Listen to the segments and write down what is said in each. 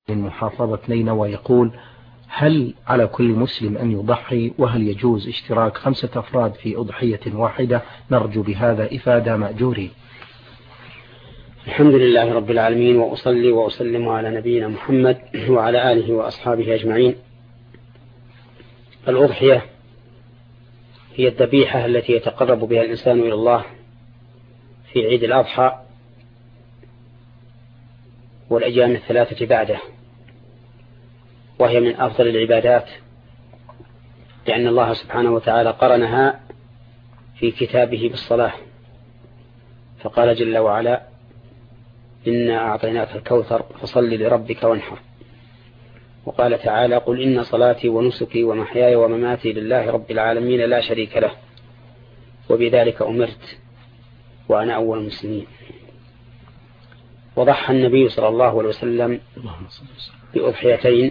من محافظة نينوى يقول: هل على كل مسلم أن يضحي؟ وهل يجوز اشتراك 5 أفراد في أضحية واحدة؟ نرجو بهذا إفادة مأجورين. الحمد لله رب العالمين، وأصلي وأسلم على نبينا محمد وعلى آله وأصحابه أجمعين. الأضحية هي الذبيحة التي يتقرب بها الإنسان إلى الله في عيد الأضحى والأيام 3 بعده، وهي من أفضل العبادات، لأن الله سبحانه وتعالى قرنها في كتابه بالصلاة، فقال جل وعلا: إنا أعطيناك الكوثر فصل لربك وانحر. وقال تعالى: قل إن صلاتي ونسكي ومحياي ومماتي لله رب العالمين لا شريك له وبذلك أمرت وأنا أول المسلمين. وضحى النبي صلى الله عليه وسلم بأضحيتين،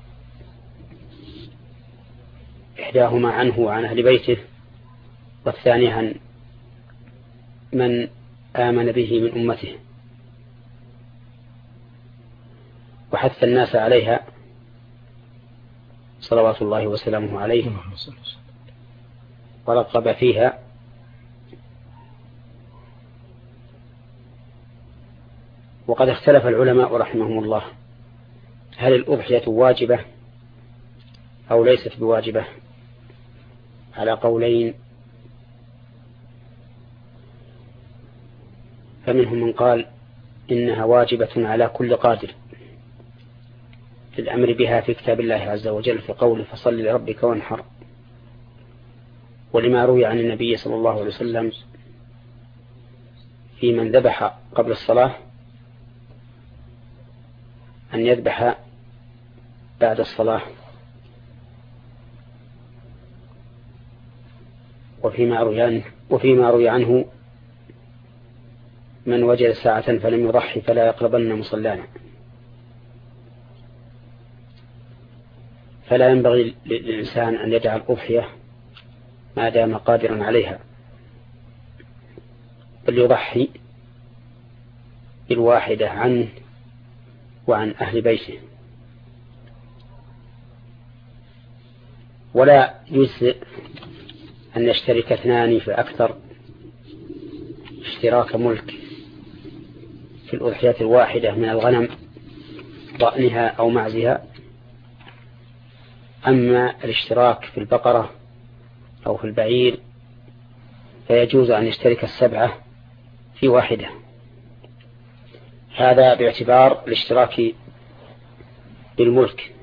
إحداهما عنه وعن أهل بيته، والثانية عن من آمن به من أمته، وحث الناس عليها صلوات الله وسلامه عليه، ورغب فيها. وقد اختلف العلماء رحمهم الله هل الأضحية واجبة أو ليست بواجبة، على قولين. فمنهم من قال إنها واجبة على كل قادر للأمر بها في كتاب الله عز وجل في قوله: فصل لربك وانحر، ولما روي عن النبي صلى الله عليه وسلم في من ذبح قبل الصلاة أن يذبح بعد الصلاة. وفيما روي عنه: من وجد ساعة فلم يضحي فلا يقربن مصلانا. فلا ينبغي للإنسان أن يدع الأضحية ما دام قادرا عليها، بل يضحي بالواحدة عنه وعن أهل بيته. ولا يجزئ أن يشترك 2 فأكثر اشتراك ملك في الأضحية الواحدة من الغنم ضأنها أو معزها. أما الاشتراك في البقرة أو في البعير فيجوز أن يشترك 7 في واحدة، هذا باعتبار الاشتراك بالملك.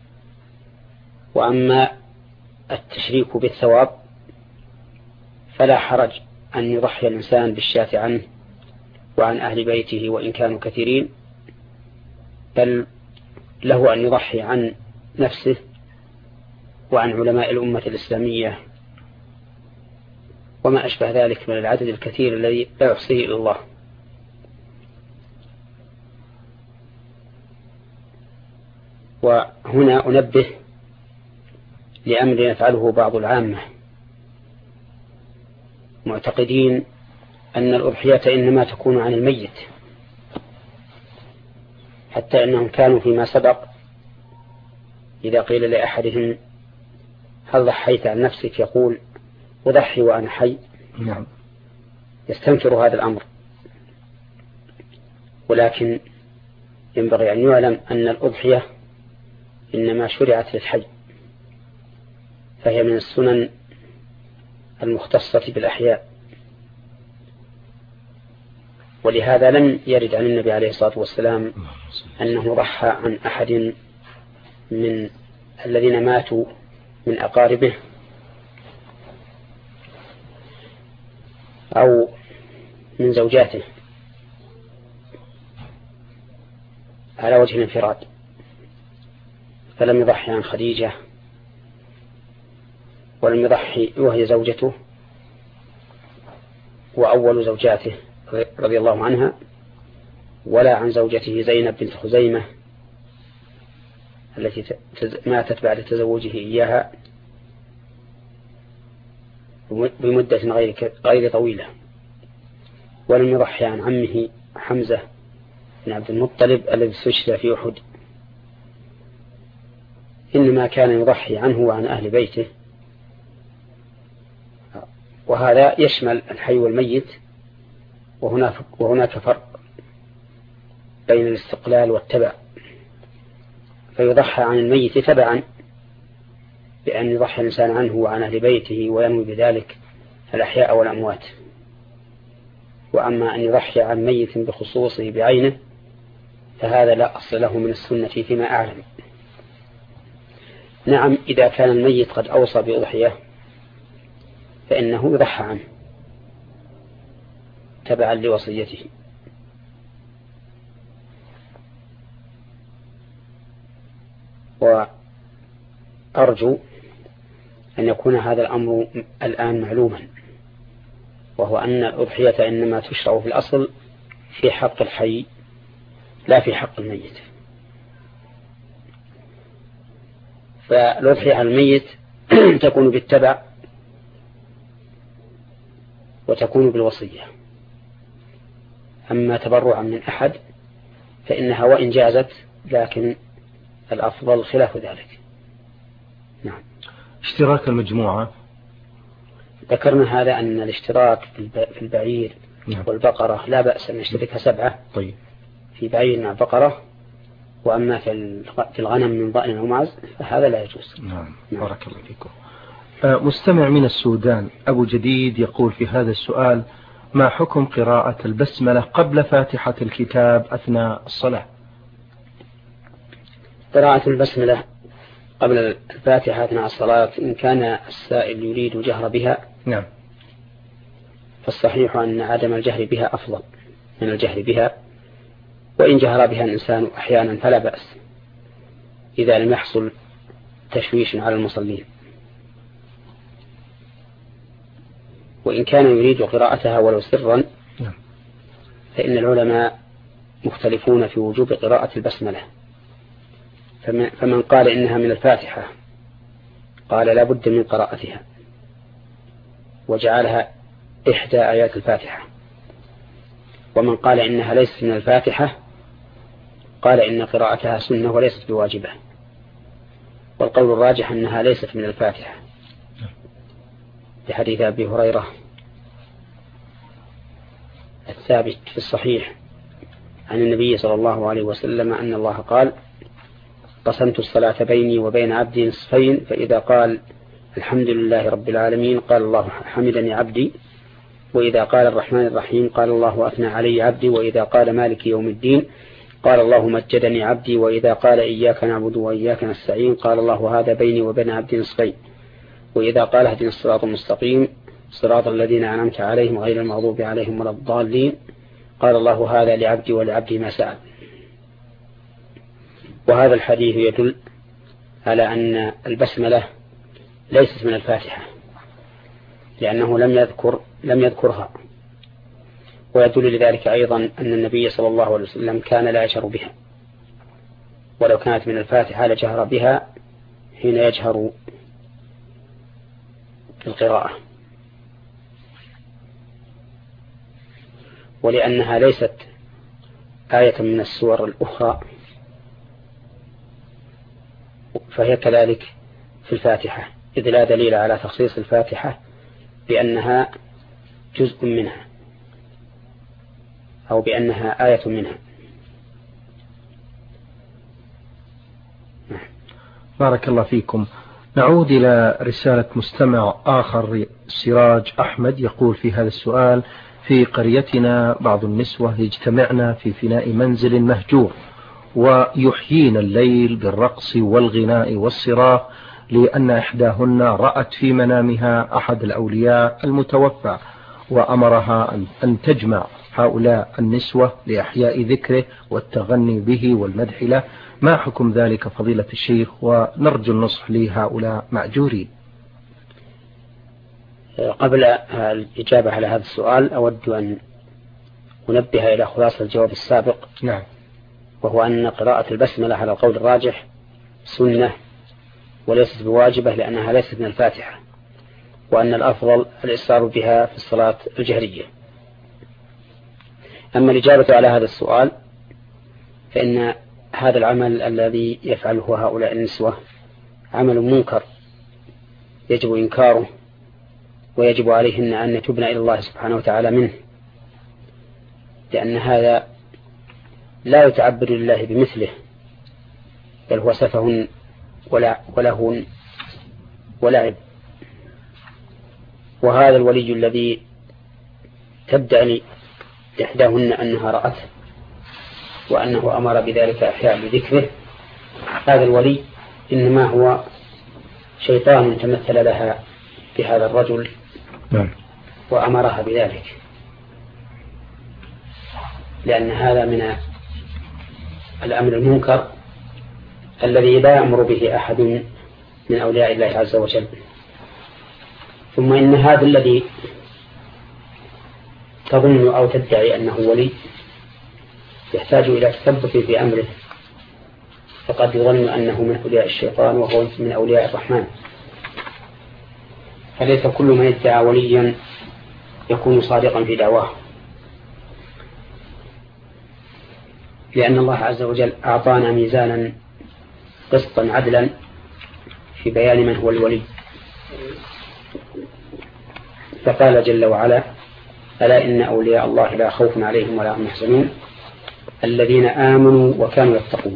وأما التشريك بالثواب فلا حرج أن يضحي الإنسان بالشاة عنه وعن أهل بيته وإن كانوا كثيرين، بل له أن يضحي عن نفسه وعن علماء الأمة الإسلامية وما أشبه ذلك من العدد الكثير الذي لا يحصيه إلا الله. وهنا أنبه لأمر يفعله بعض العامة، معتقدين أن الأضحية إنما تكون عن الميت، حتى أنهم كانوا فيما سبق إذا قيل لأحدهم: هل ضحيت عن نفسك؟ يقول: أضحي وأنا حي. نعم. يستنكر هذا الأمر. ولكن ينبغي أن يعلم أن الأضحية إنما شرعت للحي، فهي من السنن المختصة بالأحياء، ولهذا لم يرد عن النبي عليه الصلاة والسلام أنه ضحى عن أحد من الذين ماتوا من أقاربه أو من زوجاته على وجه الانفراد، فلم يضحي عن خديجة، ولم يضحي وهي زوجته وأول زوجاته رضي الله عنها، ولا عن زوجته زينب بنت خزيمة التي ماتت بعد تزوجه إياها بمدة غير طويلة. ولم يضحي عن عمه حمزة بن عبد المطلب الذي استشهد في أحد إنما كان يضحي عنه وعن أهل بيته، وهذا يشمل الحي والميت، وهناك فرق بين الاستقلال والتبع. فيضحى عن الميت تبعا بأن يضحي الإنسان عنه وعن أهل بيته وينوي بذلك الأحياء والأموات. وأما أن يضحي عن ميت بخصوصه بعينه فهذا لا أصل له من السنة فيما أعلم. نعم، إذا كان الميت قد أوصى بأضحية فإنه يضحى عنه تبعا لوصيته. وأرجو أن يكون هذا الأمر الآن معلوما، وهو أن الأضحية إنما تشرع في الأصل في حق الحي لا في حق الميت. فالأضحية على الميت تكون بالتبع وتكون بالوصية. أما تبرعا من أحد فإنها وإن جازت لكن الأفضل خلاف ذلك. نعم. اشتراك المجموعة، ذكرنا هذا أن الاشتراك في البعير نعم. والبقرة لا بأس أن نشتركها 7. طيب. في بعير مع بقرة، وأما في الغنم من ضأن أو معز فهذا لا يجوز. نعم. بارك الله فيكم. مستمع من السودان أبو جديد يقول في هذا السؤال: ما حكم قراءة البسملة قبل فاتحة الكتاب أثناء الصلاة؟ قراءة البسملة قبل الفاتحة أثناء الصلاة إن كان السائل يريد الجهر بها، نعم، فالصحيح أن عدم الجهر بها أفضل من الجهر بها، وإن جهر بها الإنسان أحيانا فلا بأس إذا لم يحصل تشويش على المصلين. وإن كان يريد قراءتها ولو سرا فإن العلماء مختلفون في وجوب قراءة البسملة، فمن قال إنها من الفاتحة قال لا بد من قراءتها وجعلها إحدى آيات الفاتحة، ومن قال إنها ليست من الفاتحة قال إن قراءتها سنة وليست بواجبة، والقول الراجح أنها ليست من الفاتحة لحديث أبي هريرة الثابت في الصحيح عن النبي صلى الله عليه وسلم أن الله قال: قسمت الصلاة بيني وبين عبدي نصفين، فإذا قال الحمد لله رب العالمين قال الله حمدني عبدي، وإذا قال الرحمن الرحيم قال الله أثنى علي عبدي، وإذا قال مالك يوم الدين قال الله مجدني عبدي، وإذا قال إياك نعبد وإياك نستعين قال الله هذا بيني وبين عبدي نصفين، وإذا قال اهدنا الصراط المستقيم صراط الذين أنعمت عليهم غير المغضوب عليهم ولا الضالين قال الله هذا لعبدي ولعبدي ما سأل. وهذا الحديث يدل على أن البسملة ليست من الفاتحة لأنه لم يذكرها، ويدل لذلك أيضا أن النبي صلى الله عليه وسلم كان لا يجهر بها، ولو كانت من الفاتحة لجهر بها حين يجهر القراءة، ولأنها ليست آية من السور الأخرى فهي كذلك في الفاتحة، إذ لا دليل على تخصيص الفاتحة بأنها جزء منها أو بأنها آية منها. بارك الله فيكم. نعود إلى رسالة مستمع آخر، سراج أحمد، يقول في هذا السؤال: في قريتنا بعض النسوة يجتمعن في فناء منزل مهجور ويحيين الليل بالرقص والغناء والصراخ، لأن إحداهن رأت في منامها أحد الأولياء المتوفى وأمرها أن تجمع هؤلاء النسوة لإحياء ذكره والتغني به والمدح له. ما حكم ذلك فضيلة الشيخ؟ ونرجو النصح لهؤلاء مأجورين. قبل الإجابة على هذا السؤال أود أن أنبه إلى خلاصة الجواب السابق. نعم. وهو أن قراءة البسملة على القول الراجح سنة وليست بواجبة لأنها ليست من الفاتحة، وأن الأفضل الإصرار بها في الصلاة الجهرية. أما الإجابة على هذا السؤال فإن هذا العمل الذي يفعله هؤلاء النسوة عمل منكر يجب إنكاره، ويجب عليهن أن يتوبن إلى الله سبحانه وتعالى منه، لأن هذا لا يتعبد لله بمثله، بل هو سفه ولهو ولعب. وهذا الولي الذي تدعي إحداهن أنها رأته وأنه أمر بذلك أحياء بذكره، هذا الولي إنما هو شيطان تمثل لها بهذا الرجل وأمرها بذلك، لأن هذا من الأمر المنكر الذي لا يأمر به أحد من أولياء الله عز وجل. ثم إن هذا الذي تظن أو تدعي أنه ولي يحتاج إلى تثبت في أمره، فقد يظن أنه من أولياء الشيطان وهو من أولياء الرحمن. فليس كل من يدعى وليا يكون صادقا في دعواه، لأن الله عز وجل أعطانا ميزانا قسطا عدلا في بيان من هو الولي، فقال جل وعلا: ألا إن أولياء الله لا خوف عليهم ولا هم يحزنون الذين آمنوا وكانوا يتقون.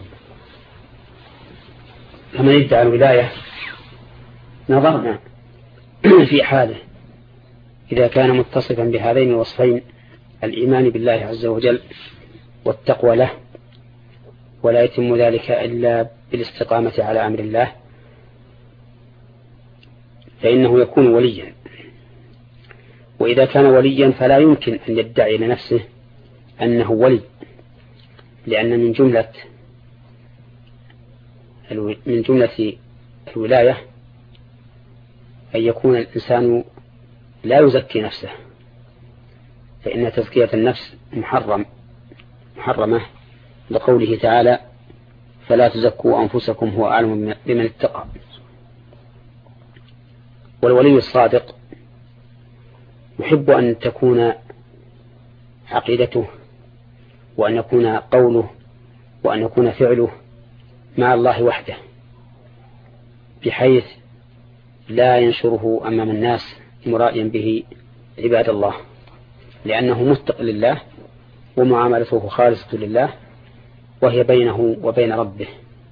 فمن يدعى الولاية نظرنا في حاله إذا كان متصفا بهذين الوصفين، الإيمان بالله عز وجل والتقوى له، ولا يتم ذلك إلا بالاستقامة على أمر الله، فإنه يكون وليا. وإذا كان وليا فلا يمكن أن يدعي لنفسه أنه ولي، لأن من جملة الولاية أن يكون الإنسان لا يزكي نفسه، فإن تزكية النفس محرمة لقوله تعالى: فلا تزكوا أنفسكم هو أعلم بمن اتقى. والولي الصادق يحب أن تكون عقيدته، وأن يكون قوله، وأن يكون فعله مع الله وحده، بحيث لا ينشره أمام الناس مرائيا به عباد الله، لأنه متق لله ومعاملته خالصة لله، وهي بينه وبين ربه.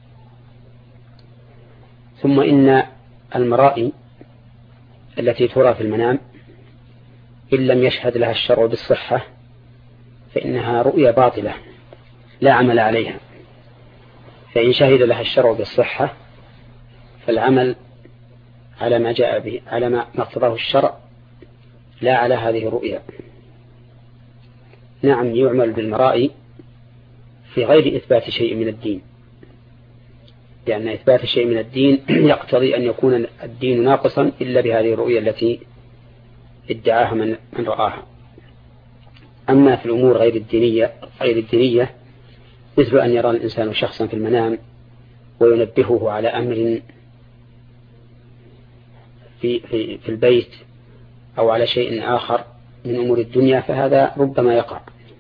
ثم إن المرائي التي ترى في المنام إن لم يشهد لها الشرع بالصحة فإنها رؤيا باطلة لا عمل عليها، فإن شهد لها الشرع بالصحة فالعمل على ما جاء به، على ما اقتضاه الشرع، لا على هذه الرؤيا. نعم، يعمل بالمرائي في غير إثبات شيء من الدين، لأن إثبات شيء من الدين يقتضي أن يكون الدين ناقصا إلا بهذه الرؤيا التي ادعاها من رآها. أما في الأمور غير الدينية مثل أن يرى الإنسان شخصا في المنام وينبهه على أمر في البيت أو على شيء آخر من أمور الدنيا، فهذا ربما يقع.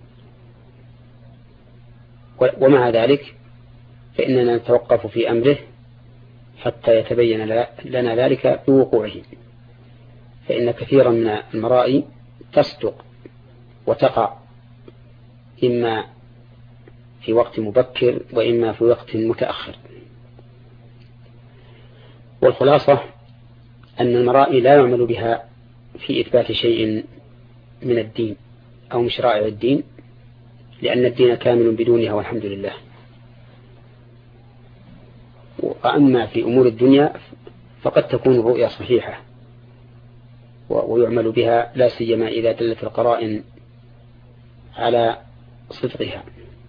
ومع ذلك فإننا نتوقف في أمره حتى يتبين لنا ذلك بوقوعه، فإن كثيرا من المرائي تصدق وتقع، إما في وقت مبكر وإما في وقت متأخر. والخلاصة أن المرائي لا يعمل بها في إثبات شيء من الدين أو من شرائع الدين، لأن الدين كامل بدونها والحمد لله. وأما في أمور الدنيا فقد تكون الرؤيا صحيحة ويعمل بها، لا سيما إذا دلت القرائن على صدقها.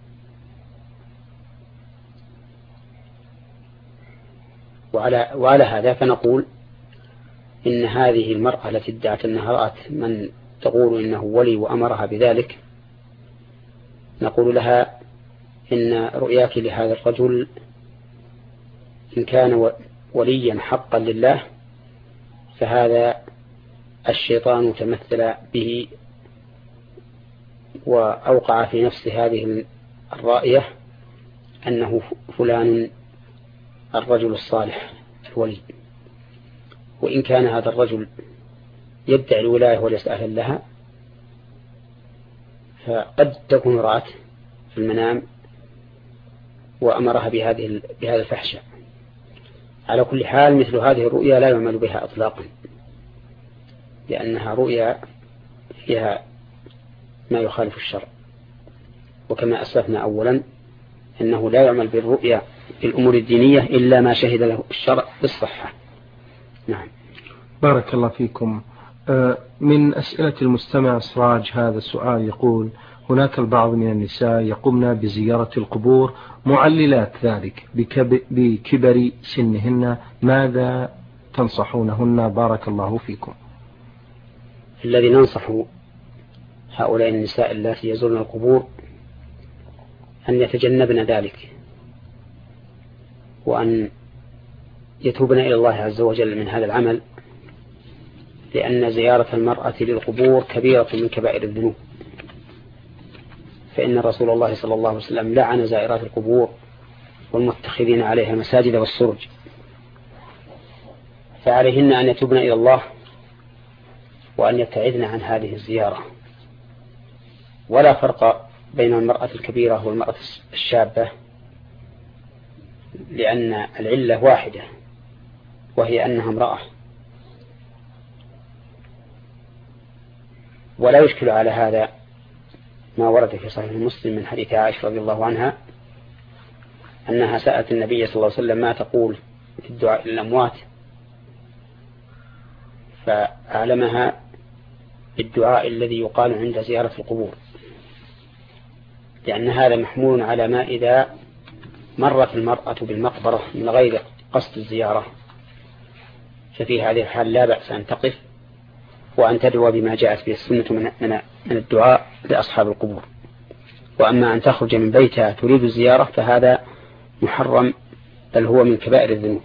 وعلى هذا فنقول إن هذه المرأة التي ادعت أنها رأت من تقول إنه ولي وأمرها بذلك، نقول لها إن رؤياك لهذا الرجل إن كان وليا حقا لله فهذا الشيطان تمثل به وأوقع في نفس هذه الرائية أنه فلان الرجل الصالح ولي، وإن كان هذا الرجل يدعي الولاية وليس أهلا لها، فقد تكون رأت في المنام وأمرها بهذا الفحشاء. على كل حال مثل هذه الرؤيا لا يعمل بها أطلاقا، لأنها رؤيا فيها ما يخالف الشرع، وكما أسلفنا أولا أنه لا يعمل بالرؤيا في الأمور الدينية إلا ما شهد له الشرع بالصحة. نعم. بارك الله فيكم. من أسئلة المستمع سراج هذا السؤال يقول: هناك البعض من النساء يقومن بزيارة القبور معللات ذلك بكبر سنهن، ماذا تنصحونهن؟ بارك الله فيكم. الذي ننصح هؤلاء النساء التي يزورن القبور أن يتجنبن ذلك، وأن يتوبن إلى الله عز وجل من هذا العمل، لأن زيارة المرأة للقبور كبيرة من كبائر الذنوب، فإن رسول الله صلى الله عليه وسلم لعن زائرات القبور والمتخذين عليها المساجد والسرج، فعليهن أن يتوبن إلى الله وأن يبتعدن عن هذه الزيارة. ولا فرق بين المرأة الكبيرة والمرأة الشابة، لأن العلة واحدة وهي أنها امرأة. ولا يشكل على هذا ما ورد في صحيح مسلم من حديث عائشة رضي الله عنها أنها سألت النبي صلى الله عليه وسلم ما تقول في الدعاء للأموات، فأعلمها بالدعاء الذي يقال عند زيارة القبور، لأن هذا محمول على ما إذا مرت المرأة بالمقبرة من غير قصد الزيارة، ففي هذه الحال لا بأس أن تقف وأن تدعو بما جاءت به السنة من الدعاء لأصحاب القبور. وأما أن تخرج من بيتها تريد الزيارة فهذا محرم، بل هو من كبائر الذنوب.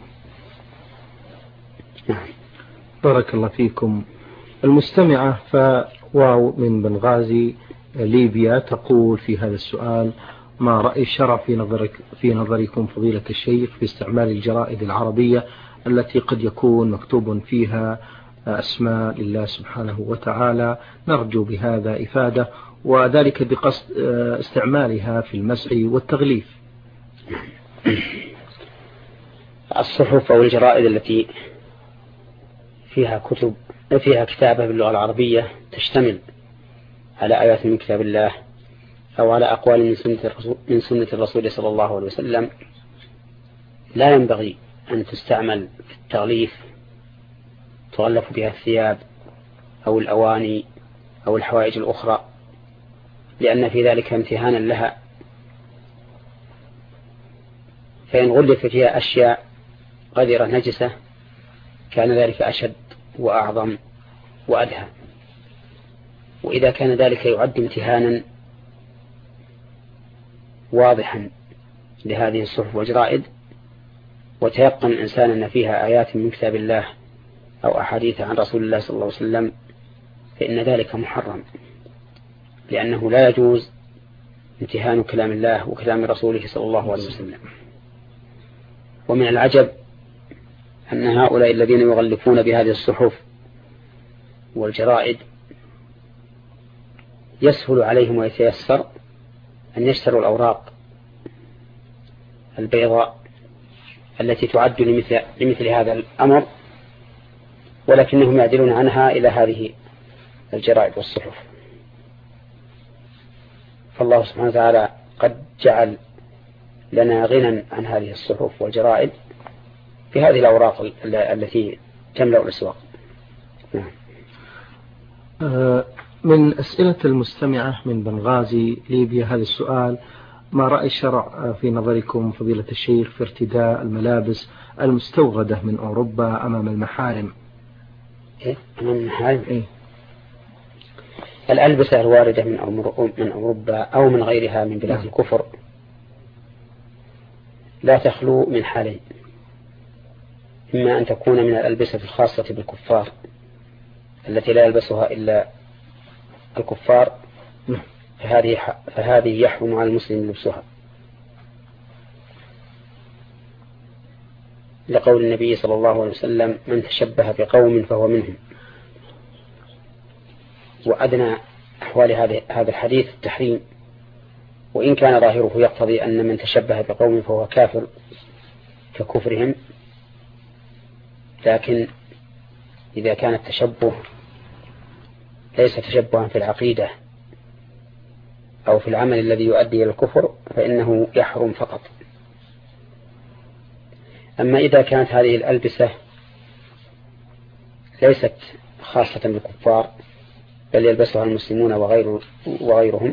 بارك الله فيكم. المستمعة فواو من بنغازي ليبيا تقول في هذا السؤال: ما رأي الشرع في نظركم فضيلة الشيخ في استعمال الجرائد العربية التي قد يكون مكتوب فيها أسماء لله سبحانه وتعالى؟ نرجو بهذا إفادة، وذلك بقصد استعمالها في المسح والتغليف. الصحف أو الجرائد التي فيها كتابة باللغة العربية تشتمل على آيات من كتاب الله أو على أقوال من سنة الرسول صلى الله عليه وسلم، لا ينبغي أن تستعمل في التغليف، تغلف بها الثياب أو الأواني أو الحوائج الأخرى، لأن في ذلك امتهانا لها، فإن غلف فيها أشياء غير نجسة كان ذلك أشد وأعظم وأدهى. وإذا كان ذلك يعد امتهانا واضحا لهذه الصحف والجرائد، وتيقن الإنسان أن فيها آيات من كتاب الله أو أحاديث عن رسول الله صلى الله عليه وسلم، فإن ذلك محرم، لأنه لا يجوز امتهان كلام الله وكلام رسوله صلى الله عليه وسلم. ومن العجب أن هؤلاء الذين يغلفون بهذه الصحف والجرائد يسهل عليهم ويتيسر أن يشتروا الأوراق البيضاء التي تعد لمثل هذا الأمر، ولكنهم يعدلون عنها إلى هذه الجرائد والصحف. فالله سبحانه وتعالى قد جعل لنا غنى عن هذه الصحف والجرائد في هذه الأوراق التي تملأ الأسواق. من أسئلة المستمعة من بنغازي ليبيا هذا السؤال: ما رأي الشرع في نظركم فضيلة الشيخ في ارتداء الملابس المستوردة من أوروبا أمام المحارم؟ أمام المحارم؟ الألبسة الواردة من أوروبا أو من غيرها من بلاد الكفر لا تخلو من حالين: إما أن تكون من الألبسة الخاصة بالكفار التي لا يلبسها إلا الكفار، فهذه يحرم على المسلم لبسها، لقول النبي صلى الله عليه وسلم: من تشبه بقوم فهو منهم. وأدنى أحوال هذا الحديث التحريم، وإن كان ظاهره يقتضي أن من تشبه بقوم فهو كافر ككفرهم، لكن إذا كان التشبه ليس تشبها في العقيدة أو في العمل الذي يؤدي إلى الكفر فإنه يحرم فقط. أما إذا كانت هذه الألبسة ليست خاصة بالكفار بل يلبسها المسلمون وغيرهم،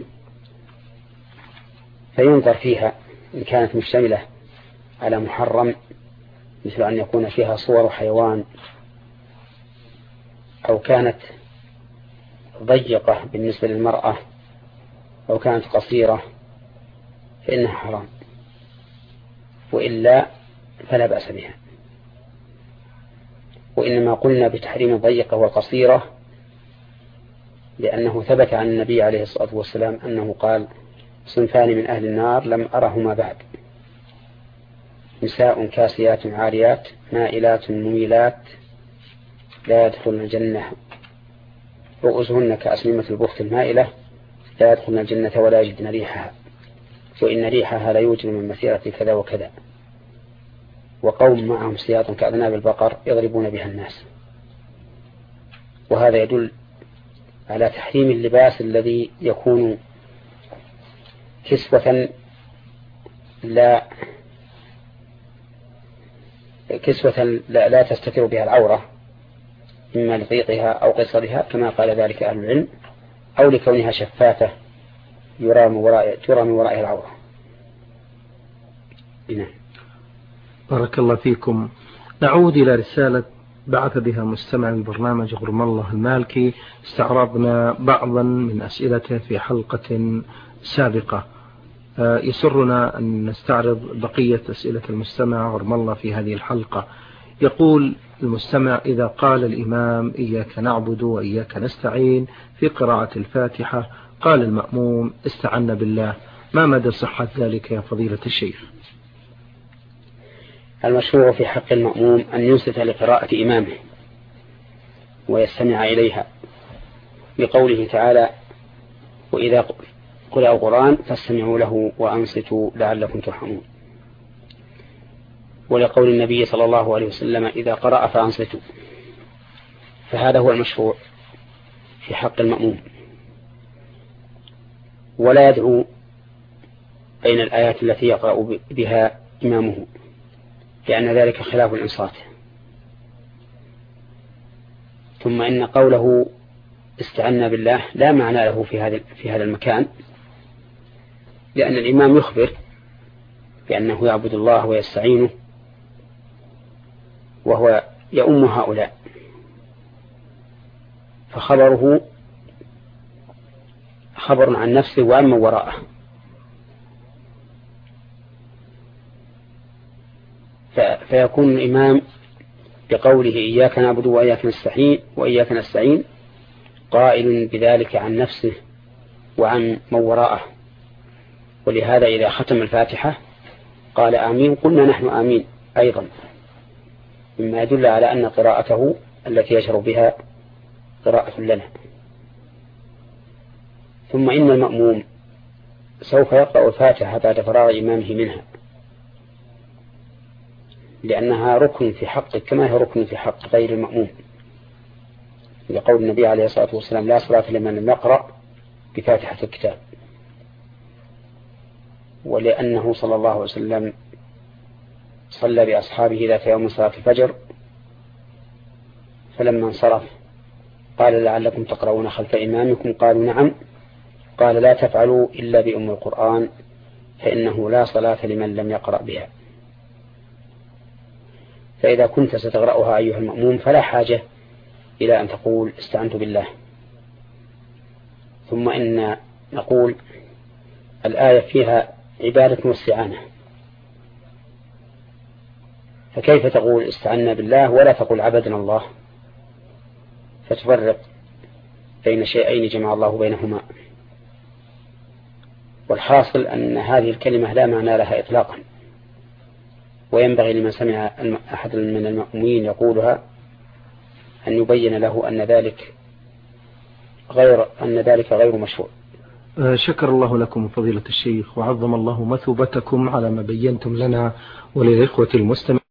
فينظر فيها إن كانت مشتملة على محرم، مثل أن يكون فيها صور حيوان، أو كانت ضيقة بالنسبة للمرأة، أو كانت قصيرة، فإنها حرام، وإلا فلا بأس بها. وإنما قلنا بتحريم الضيقة والقصيرة لأنه ثبت عن النبي عليه الصلاة والسلام أنه قال: صنفان من أهل النار لم أرهما بعد: نساء كاسيات عاريات مائلات مميلات لا يدخلن الجنة، رؤوسهن كأسنمة البخت المائلة لا يدخلن الجنة ولا يجدن ريحها، وإن ريحها لا يوجد من مسيرة كذا وكذا. وقوم معهم سياط كأذناب البقر يضربون بها الناس. وهذا يدل على تحريم اللباس الذي يكون كسوة لا تستتر بها العورة، إما لضيقها أو قصرها كما قال ذلك أهل العلم، أو لكونها شفافة ترى من ورائها العورة. نعم. بارك الله فيكم. نعود إلى رسالة بعث بها مستمع البرنامج غرم الله المالكي. استعرضنا بعضا من أسئلته في حلقة سابقة، يسرنا أن نستعرض بقية أسئلة المستمع غرم الله في هذه الحلقة. يقول المستمع: إذا قال الإمام إياك نعبد وإياك نستعين في قراءة الفاتحة قال المأموم استعنا بالله، ما مدى صحة ذلك يا فضيلة الشيخ؟ المشروع في حق المأموم أن ينصت لقراءة إمامه ويستمع إليها، بقوله تعالى: وإذا قرأ القرآن فاستمعوا له وأنصتوا لعلكم ترحمون. ولقول النبي صلى الله عليه وسلم: إذا قرأ فأنصتوا. فهذا هو المشروع في حق المأموم، ولا يدعو بين الآيات التي يقرأ بها إمامه، لأن ذلك خلاف الإنصات. ثم إن قوله استعنا بالله لا معنى له في هذا المكان، لأن الإمام يخبر بأنه يعبد الله ويستعينه، وهو يؤم هؤلاء، فخبره خبر عن نفسه وعن من وراءه. فيكون الإمام بقوله إياك نعبد وإياك نستعين قائل بذلك عن نفسه وعن من وراءه. ولهذا إذا ختم الفاتحة قال آمين قلنا نحن آمين أيضا، مما يدل على أن قراءته التي يشرب بها قراءة لنا. ثم إن المأموم سوف يقرأ الفاتحة بعد فراغ إمامه منها، لأنها ركن في حقه كما هي ركن في حق غير المأموم، لقول النبي عليه الصلاة والسلام: لا صلاة لمن لم يقرأ بفاتحة الكتاب. ولأنه صلى الله عليه وسلم صلى بأصحابه ذات يوم صلاة الفجر، فلما انصرف قال: لعلكم تقرؤون خلف إمامكم؟ قالوا: نعم. قال: لا تفعلوا إلا بأم القرآن فإنه لا صلاة لمن لم يقرأ بها. فإذا كنت ستقرأها أيها المأموم فلا حاجة إلى أن تقول استعنت بالله. ثم إن نقول الآية فيها عبادة واستعانة، فكيف تقول استعنا بالله ولا تقول عبدنا الله؟ فتفرق بين شيئين جمع الله بينهما. والحاصل أن هذه الكلمة لا معنى لها إطلاقا، وينبغي لمن سمع أحد من المأمومين يقولها أن يبين له أن ذلك غير مشروع. شكر الله لكم فضيلة الشيخ، وعظم الله مثوبتكم على ما بينتم لنا وللإخوة المستمعين.